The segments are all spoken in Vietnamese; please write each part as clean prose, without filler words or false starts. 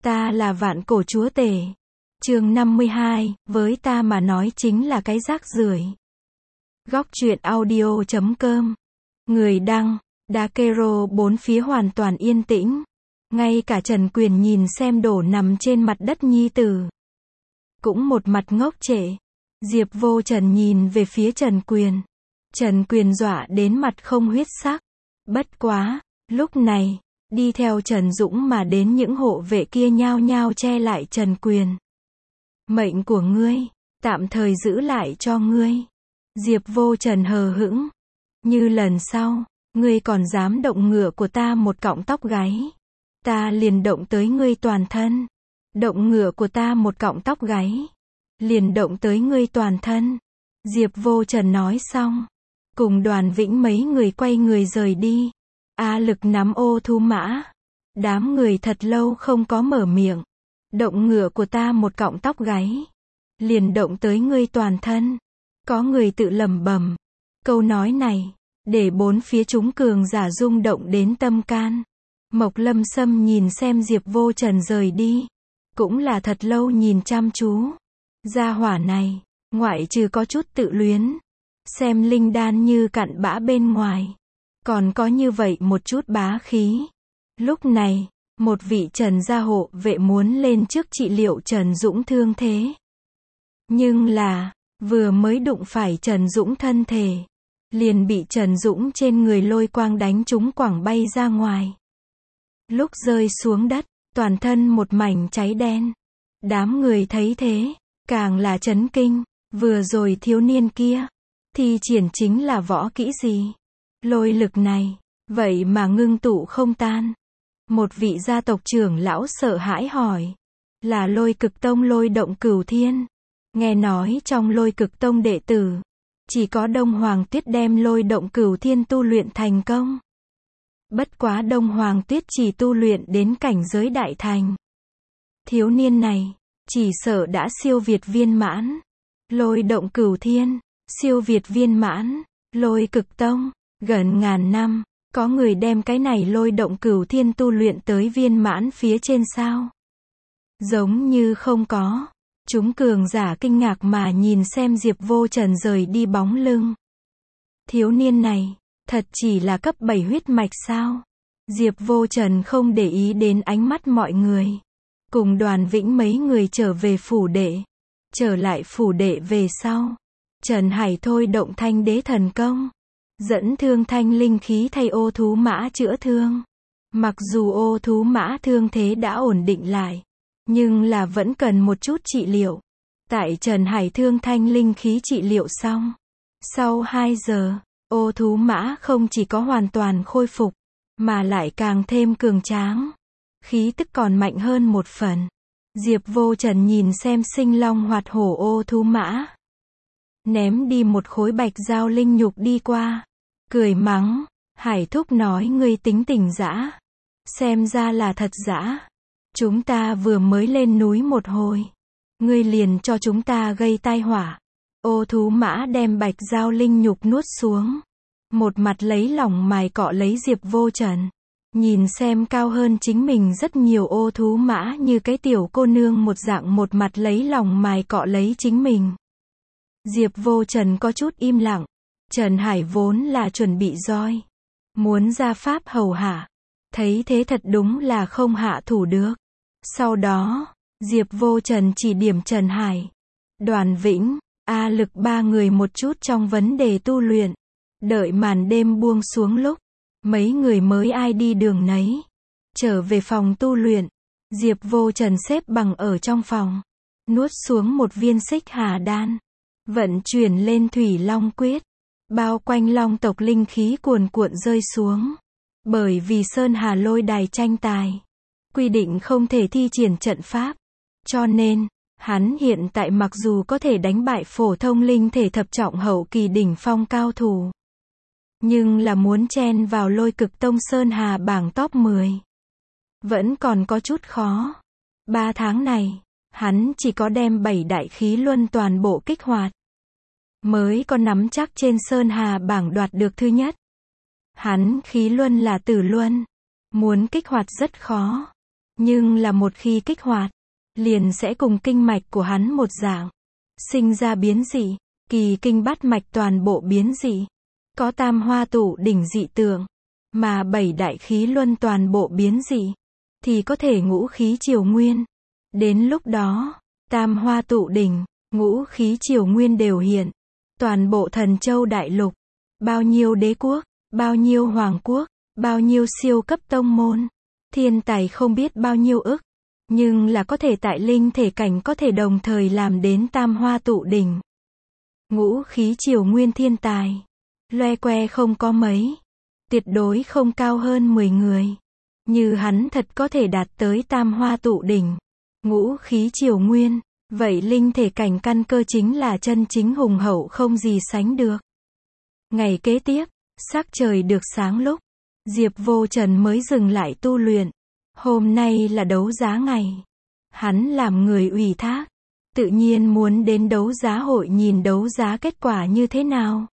Ta là vạn cổ chúa tể. Chương 52, với ta mà nói chính là cái rác rưởi. Góc truyện audio.com. Người đăng, Dakero. Bốn phía hoàn toàn yên tĩnh. Ngay cả Trần Quyền nhìn xem đổ nằm trên mặt đất nhi tử, cũng một mặt ngốc trệ. Diệp Vô Trần nhìn về phía Trần Quyền. Trần Quyền dọa đến mặt không huyết sắc. Bất quá, lúc này, đi theo Trần Dũng mà đến những hộ vệ kia nhao nhao che lại Trần Quyền. Mệnh của ngươi, tạm thời giữ lại cho ngươi. Diệp Vô Trần hờ hững. Như lần sau, ngươi còn dám động ngựa của ta một cọng tóc gáy, ta liền động tới ngươi toàn thân. Động ngựa của ta một cọng tóc gáy, liền động tới ngươi toàn thân. Diệp Vô Trần nói xong, cùng Đoàn Vĩnh mấy người quay người rời đi. A Lực nắm ô thú mã. Đám người thật lâu không có mở miệng. Động ngựa của ta một cọng tóc gáy, liền động tới ngươi toàn thân. Có người tự lẩm bẩm. Câu nói này, để bốn phía chúng cường giả rung động đến tâm can. Mộc Lâm Sâm nhìn xem Diệp Vô Trần rời đi, cũng là thật lâu nhìn chăm chú. Gia hỏa này, ngoại trừ có chút tự luyến, xem linh đan như cặn bã bên ngoài, còn có như vậy một chút bá khí. Lúc này, một vị Trần gia hộ vệ muốn lên trước trị liệu Trần Dũng thương thế. Nhưng là, vừa mới đụng phải Trần Dũng thân thể, liền bị Trần Dũng trên người lôi quang đánh trúng quẳng bay ra ngoài. Lúc rơi xuống đất, toàn thân một mảnh cháy đen. Đám người thấy thế, càng là chấn kinh. Vừa rồi thiếu niên kia, thi triển chính là võ kỹ gì? Lôi lực này, vậy mà ngưng tụ không tan. Một vị gia tộc trưởng lão sợ hãi hỏi. Là Lôi Cực Tông Lôi Động Cửu Thiên. Nghe nói trong Lôi Cực Tông đệ tử, chỉ có Đông Hoàng Tuyết đem Lôi Động Cửu Thiên tu luyện thành công. Bất quá Đông Hoàng Tuyết chỉ tu luyện đến cảnh giới đại thành. Thiếu niên này, chỉ sợ đã siêu việt viên mãn. Lôi Động Cửu Thiên, siêu việt viên mãn. Lôi Cực Tông, gần ngàn năm, có người đem cái này Lôi Động Cửu Thiên tu luyện tới viên mãn phía trên sao? Giống như không có. Chúng cường giả kinh ngạc mà nhìn xem Diệp Vô Trần rời đi bóng lưng. Thiếu niên này, thật chỉ là cấp 7 huyết mạch sao? Diệp Vô Trần không để ý đến ánh mắt mọi người. Cùng Đoàn Vĩnh mấy người trở về phủ đệ. Trở lại phủ đệ về sau, Trần Hải thôi động Thanh Đế thần công, dẫn thương thanh linh khí thay ô thú mã chữa thương. Mặc dù ô thú mã thương thế đã ổn định lại, nhưng là vẫn cần một chút trị liệu. Tại Trần Hải thương thanh linh khí trị liệu xong, sau 2 giờ, ô thú mã không chỉ có hoàn toàn khôi phục, mà lại càng thêm cường tráng. Khí tức còn mạnh hơn một phần. Diệp Vô Trần nhìn xem sinh long hoạt hổ ô thú mã, ném đi một khối bạch giao linh nhục đi qua, cười mắng. Hải thúc nói ngươi tính tình dã, xem ra là thật dã. Chúng ta vừa mới lên núi một hồi, ngươi liền cho chúng ta gây tai họa. Ô thú mã đem bạch giao linh nhục nuốt xuống, một mặt lấy lòng mài cọ lấy Diệp Vô Trần. Nhìn xem cao hơn chính mình rất nhiều ô thú mã như cái tiểu cô nương một dạng một mặt lấy lòng mài cọ lấy chính mình. Diệp Vô Trần có chút im lặng. Trần Hải vốn là chuẩn bị roi, muốn ra pháp hầu hạ. Thấy thế thật đúng là không hạ thủ được. Sau đó, Diệp Vô Trần chỉ điểm Trần Hải, Đoàn Vĩnh, A Lực ba người một chút trong vấn đề tu luyện. Đợi màn đêm buông xuống lúc, mấy người mới ai đi đường nấy, trở về phòng tu luyện. Diệp Vô Trần xếp bằng ở trong phòng, nuốt xuống một viên xích hà đan, vận chuyển lên Thủy Long Quyết, bao quanh long tộc linh khí cuồn cuộn rơi xuống. Bởi vì Sơn Hà lôi đài tranh tài, quy định không thể thi triển trận pháp, cho nên, hắn hiện tại mặc dù có thể đánh bại phổ thông linh thể thập trọng hậu kỳ đỉnh phong cao thủ, nhưng là muốn chen vào Lôi Cực Tông Sơn Hà bảng top 10, vẫn còn có chút khó. 3 tháng này, hắn chỉ có đem 7 đại khí luân toàn bộ kích hoạt, mới có nắm chắc trên Sơn Hà bảng đoạt được thứ nhất. Hắn khí luân là Tử Luân, muốn kích hoạt rất khó. Nhưng là một khi kích hoạt, liền sẽ cùng kinh mạch của hắn một dạng, sinh ra biến dị, kỳ kinh bát mạch toàn bộ biến dị. Có tam hoa tụ đỉnh dị tượng, mà 7 đại khí luân toàn bộ biến dị, thì có thể ngũ khí triều nguyên. Đến lúc đó, tam hoa tụ đỉnh, ngũ khí triều nguyên đều hiện. Toàn bộ thần châu đại lục, bao nhiêu đế quốc, bao nhiêu hoàng quốc, bao nhiêu siêu cấp tông môn, thiên tài không biết bao nhiêu ức, nhưng là có thể tại linh thể cảnh có thể đồng thời làm đến tam hoa tụ đỉnh. Ngũ khí triều nguyên thiên tài, loe que không có mấy, tuyệt đối không cao hơn 10 người. Như hắn thật có thể đạt tới tam hoa tụ đỉnh, ngũ khí triều nguyên, vậy linh thể cảnh căn cơ chính là chân chính hùng hậu không gì sánh được. Ngày kế tiếp, sắc trời được sáng lúc, Diệp Vô Trần mới dừng lại tu luyện. Hôm nay là đấu giá ngày. Hắn làm người ủy thác, tự nhiên muốn đến đấu giá hội nhìn đấu giá kết quả như thế nào.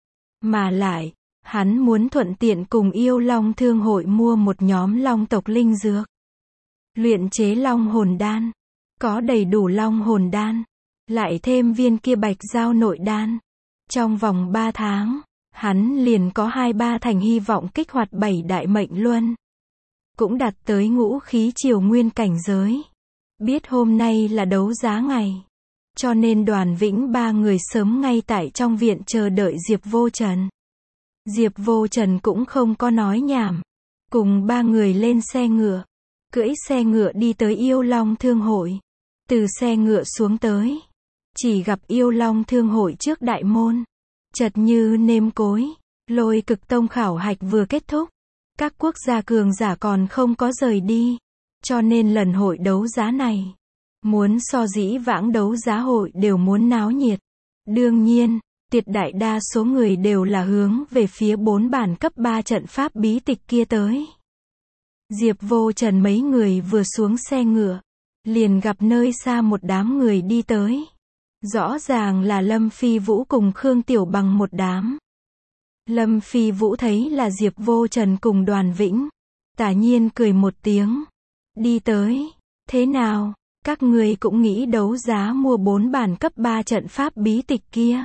Mà lại, hắn muốn thuận tiện cùng Yêu Long Thương hội mua một nhóm long tộc linh dược. Luyện chế long hồn đan. Có đầy đủ long hồn đan. Lại thêm viên kia bạch giao nội đan. Trong vòng 3 tháng, hắn liền có 2-3 thành hy vọng kích hoạt 7 đại mệnh luân. Cũng đạt tới ngũ khí triều nguyên cảnh giới. Biết hôm nay là đấu giá ngày, cho nên Đoàn Vĩnh 3 người sớm ngay tại trong viện chờ đợi Diệp Vô Trần. Diệp Vô Trần cũng không có nói nhảm, cùng 3 người lên xe ngựa, cưỡi xe ngựa đi tới Yêu Long Thương hội. Từ xe ngựa xuống tới, chỉ gặp Yêu Long Thương hội trước đại môn, chật như nêm cối. Lôi Cực Tông khảo hạch vừa kết thúc, các quốc gia cường giả còn không có rời đi, cho nên lần hội đấu giá này, muốn so dĩ vãng đấu giá hội đều muốn náo nhiệt. Đương nhiên, tuyệt đại đa số người đều là hướng về phía 4 bản cấp 3 trận pháp bí tịch kia tới. Diệp Vô Trần mấy người vừa xuống xe ngựa, liền gặp nơi xa một đám người đi tới. Rõ ràng là Lâm Phi Vũ cùng Khương Tiểu Bằng một đám. Lâm Phi Vũ thấy là Diệp Vô Trần cùng Đoàn Vĩnh, tả nhiên cười một tiếng. Đi tới, thế nào, các người cũng nghĩ đấu giá mua 4 bản cấp 3 trận pháp bí tịch kia.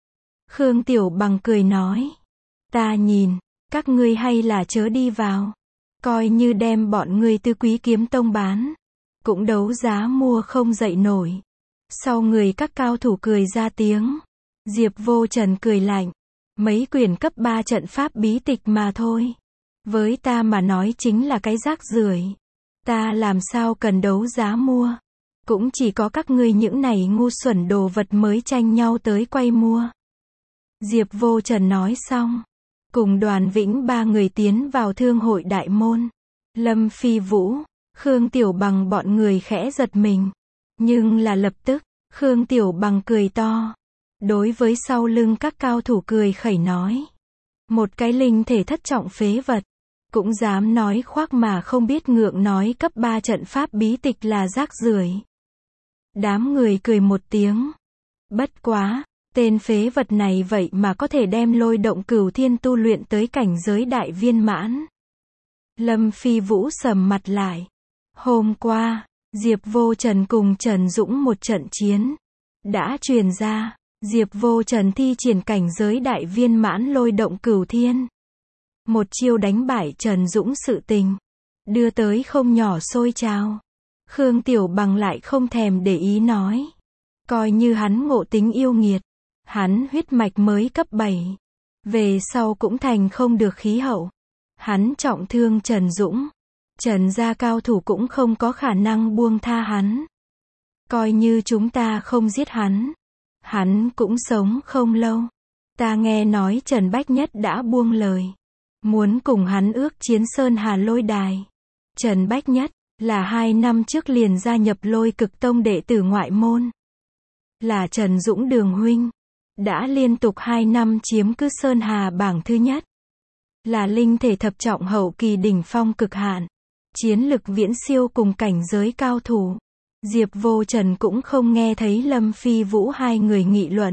Khương Tiểu Bằng cười nói, ta nhìn, các ngươi hay là chớ đi vào, coi như đem bọn ngươi Tứ Quý Kiếm Tông bán, cũng đấu giá mua không dậy nổi. Sau người các cao thủ cười ra tiếng. Diệp Vô Trần cười lạnh, mấy quyển cấp 3 trận pháp bí tịch mà thôi, với ta mà nói chính là cái rác rưởi. Ta làm sao cần đấu giá mua, cũng chỉ có các ngươi những này ngu xuẩn đồ vật mới tranh nhau tới quay mua. Diệp Vô Trần nói xong, cùng Đoàn Vĩnh 3 người tiến vào thương hội đại môn. Lâm Phi Vũ, Khương Tiểu Bằng bọn người khẽ giật mình, nhưng là lập tức, Khương Tiểu Bằng cười to, đối với sau lưng các cao thủ cười khẩy nói, một cái linh thể thất trọng phế vật, cũng dám nói khoác mà không biết ngượng nói cấp 3 trận pháp bí tịch là rác rưởi. Đám người cười một tiếng. Bất quá, tên phế vật này vậy mà có thể đem Lôi Động Cửu Thiên tu luyện tới cảnh giới đại viên mãn. Lâm Phi Vũ sầm mặt lại. Hôm qua, Diệp Vô Trần cùng Trần Dũng một trận chiến, đã truyền ra, Diệp Vô Trần thi triển cảnh giới đại viên mãn Lôi Động Cửu Thiên. Một chiêu đánh bại Trần Dũng sự tình, đưa tới không nhỏ xôi trào. Khương Tiểu Bằng lại không thèm để ý nói, coi như hắn ngộ tính yêu nghiệt, hắn huyết mạch mới cấp 7, về sau cũng thành không được khí hậu. Hắn trọng thương Trần Dũng, Trần gia cao thủ cũng không có khả năng buông tha hắn. Coi như chúng ta không giết hắn, hắn cũng sống không lâu. Ta nghe nói Trần Bách Nhất đã buông lời, muốn cùng hắn ước chiến Sơn Hà Lôi Đài. Trần Bách Nhất là 2 năm trước liền gia nhập Lôi Cực Tông đệ tử ngoại môn, là Trần Dũng đường huynh, đã liên tục 2 năm chiếm cứ Sơn Hà bảng thứ nhất, là linh thể thập trọng hậu kỳ đỉnh phong cực hạn, chiến lực viễn siêu cùng cảnh giới cao thủ. Diệp Vô Trần cũng không nghe thấy Lâm Phi Vũ 2 người nghị luận.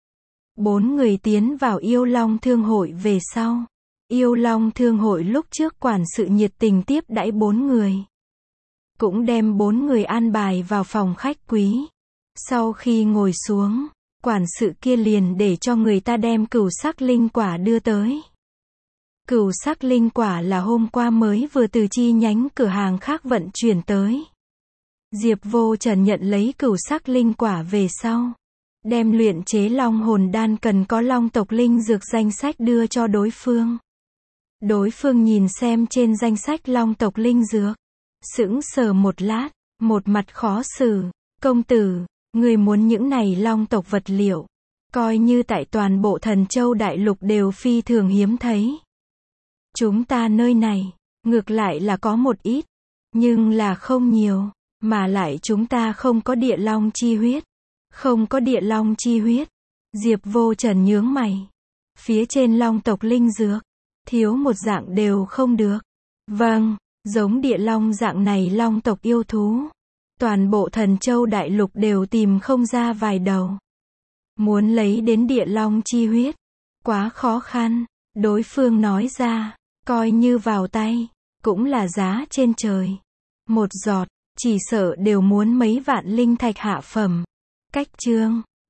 4 người tiến vào Yêu Long Thương hội về sau, Yêu Long Thương hội lúc trước quản sự nhiệt tình tiếp đãi 4 người. cũng đem 4 người an bài vào phòng khách quý. Sau khi ngồi xuống, quản sự kia liền để cho người ta đem cửu sắc linh quả đưa tới. Cửu sắc linh quả là hôm qua mới vừa từ chi nhánh cửa hàng khác vận chuyển tới. Diệp Vô Trần nhận lấy cửu sắc linh quả về sau, đem luyện chế long hồn đan cần có long tộc linh dược danh sách đưa cho đối phương. Đối phương nhìn xem trên danh sách long tộc linh dược, sững sờ một lát, một mặt khó xử. Công tử, người muốn những này long tộc vật liệu, coi như tại toàn bộ Thần Châu đại lục đều phi thường hiếm thấy. Chúng ta nơi này, ngược lại là có một ít, nhưng là không nhiều, mà lại chúng ta không có địa long chi huyết. Không có địa long chi huyết. Diệp Vô Trần nhướng mày. Phía trên long tộc linh dược, thiếu một dạng đều không được. Vâng, giống địa long dạng này long tộc yêu thú, toàn bộ Thần Châu đại lục đều tìm không ra vài đầu. Muốn lấy đến địa long chi huyết, quá khó khăn. Đối phương nói ra, coi như vào tay, cũng là giá trên trời. Một giọt, chỉ sợ đều muốn mấy vạn linh thạch hạ phẩm. Cách chương